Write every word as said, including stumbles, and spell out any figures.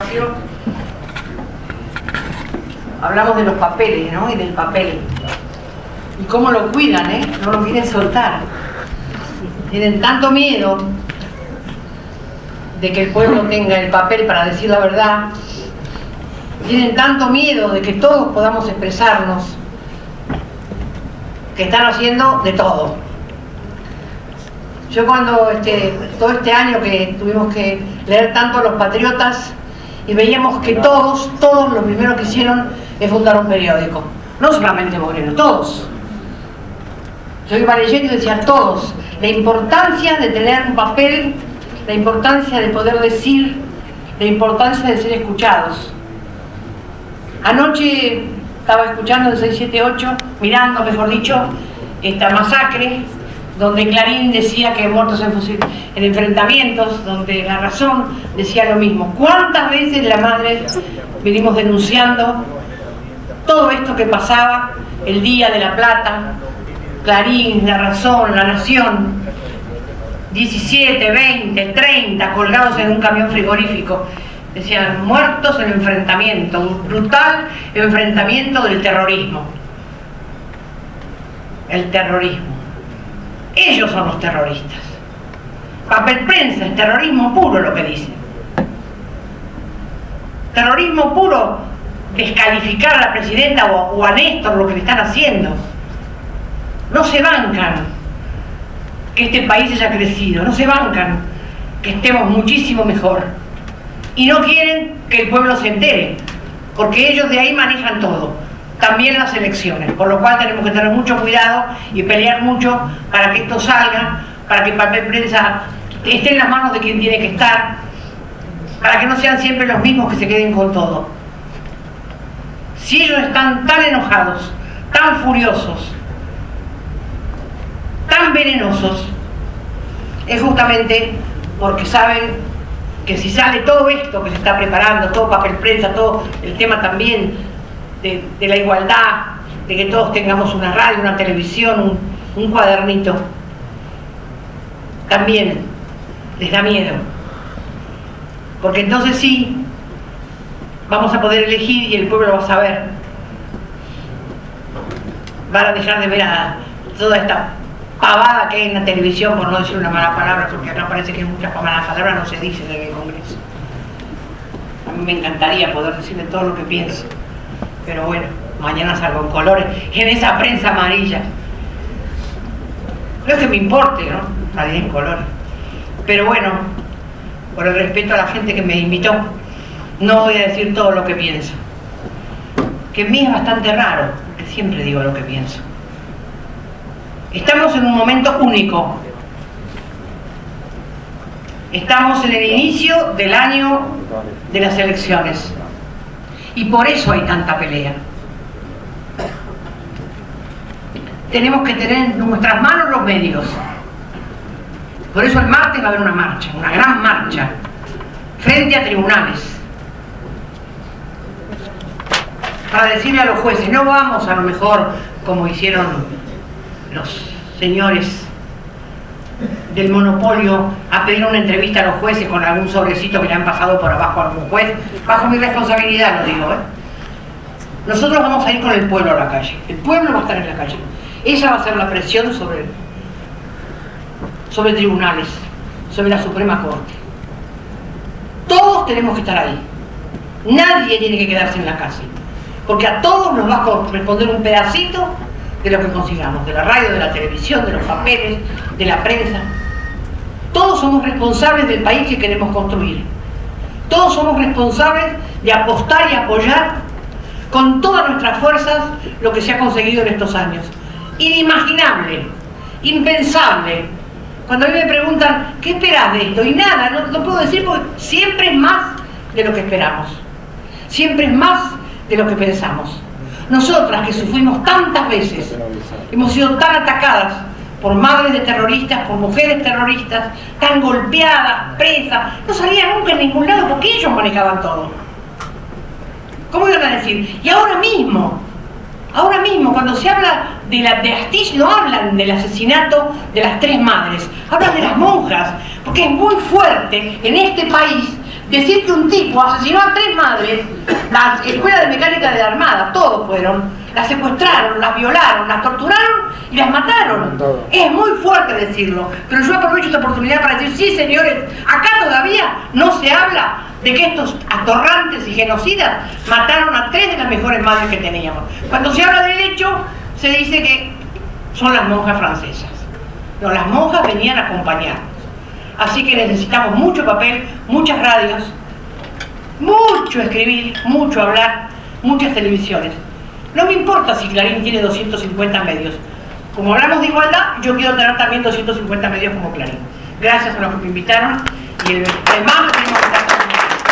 espacio, hablamos de los papeles, ¿no? Y del papel. Y cómo lo cuidan, ¿eh? No lo quieren soltar. Tienen tanto miedo de que el pueblo tenga el papel para decir la verdad. Tienen tanto miedo de que todos podamos expresarnos, que están haciendo de todo. Yo cuando, este, todo este año que tuvimos que leer tanto a los patriotas y veíamos que todos, todos lo primero que hicieron es fundar un periódico. No solamente Moreno, todos. Yo iba leyendo y decía todos, la importancia de tener un papel, la importancia de poder decir, la importancia de ser escuchados. Anoche estaba escuchando el seis siete ocho, mirando, mejor dicho, esta masacre, donde Clarín decía que muertos en, fusil, en enfrentamientos, donde La Razón decía lo mismo. ¿Cuántas veces la madre venimos denunciando todo esto que pasaba el día de La Plata? Clarín, La Razón, La Nación, diecisiete, veinte, treinta colgados en un camión frigorífico. Decían, muertos en enfrentamiento, un brutal enfrentamiento del terrorismo. El terrorismo. Ellos son los terroristas. Papel prensa, es terrorismo puro lo que dicen. Terrorismo puro, descalificar a la presidenta o, o a Néstor lo que le están haciendo. No se bancan que este país haya crecido, no se bancan que estemos muchísimo mejor. Y no quieren que el pueblo se entere, porque ellos de ahí manejan todo, también las elecciones, por lo cual tenemos que tener mucho cuidado y pelear mucho para que esto salga, para que el papel prensa esté en las manos de quien tiene que estar, para que no sean siempre los mismos que se queden con todo. Si ellos están tan enojados, tan furiosos, tan venenosos, es justamente porque saben que si sale todo esto que se está preparando, todo papel prensa, todo el tema también de, de la igualdad, de que todos tengamos una radio, una televisión, un, un cuadernito, también les da miedo, porque entonces sí vamos a poder elegir y el pueblo va a saber, van a dejar de ver a toda esta pavada que hay en la televisión, por no decir una mala palabra, porque acá parece que muchas malas palabras no se dicen en el Congreso. A mí me encantaría poder decirle todo lo que pienso, pero bueno, mañana salgo en colores, en esa prensa amarilla. No es que me importe, ¿no? Salir en colores. Pero bueno, por el respeto a la gente que me invitó, no voy a decir todo lo que pienso. Que en mí es bastante raro, porque siempre digo lo que pienso. Estamos en un momento único. Estamos en el inicio del año de las elecciones. Y por eso hay tanta pelea. Tenemos que tener en nuestras manos los medios. Por eso el martes va a haber una marcha, una gran marcha, frente a tribunales. Para decirle a los jueces, no vamos a lo mejor como hicieron los señores del monopolio a pedir una entrevista a los jueces con algún sobrecito que le han pasado por abajo a algún juez, bajo mi responsabilidad lo digo, ¿eh? Nosotros vamos a ir con el pueblo a la calle, el pueblo va a estar en la calle, esa va a ser la presión sobre, sobre tribunales, sobre la Suprema Corte. Todos tenemos que estar ahí, nadie tiene que quedarse en la calle, porque a todos nos va a corresponder un pedacito de lo que consigamos, de la radio, de la televisión, de los papeles, de la prensa. Todos somos responsables del país que queremos construir. Todos somos responsables de apostar y apoyar con todas nuestras fuerzas lo que se ha conseguido en estos años. Inimaginable, impensable. Cuando a mí me preguntan, ¿qué esperás de esto? Y nada, no, no puedo decir porque siempre es más de lo que esperamos. Siempre es más de lo que pensamos. Nosotras que sufrimos tantas veces, hemos sido tan atacadas por madres de terroristas, por mujeres terroristas, tan golpeadas, presas, no salían nunca en ningún lado porque ellos manejaban todo. ¿Cómo iban a decir? Y ahora mismo, ahora mismo, cuando se habla de la de Astiz, no hablan del asesinato de las tres madres, hablan de las monjas, porque es muy fuerte en este país Decir que un tipo asesinó a tres madres, la escuela de mecánica de la Armada, todos fueron, las secuestraron, las violaron, las torturaron y las mataron. Es muy fuerte decirlo, pero yo aprovecho esta oportunidad para decir, sí señores, acá todavía no se habla de que estos atorrantes y genocidas mataron a tres de las mejores madres que teníamos. Cuando se habla del hecho, se dice que son las monjas francesas. No, las monjas venían a acompañarnos. Así que necesitamos mucho papel, muchas radios, mucho escribir, mucho hablar, muchas televisiones. No me importa si Clarín tiene doscientos cincuenta medios. Como hablamos de igualdad, yo quiero tener también doscientos cincuenta medios como Clarín. Gracias a los que me invitaron y el, además tenemos que estar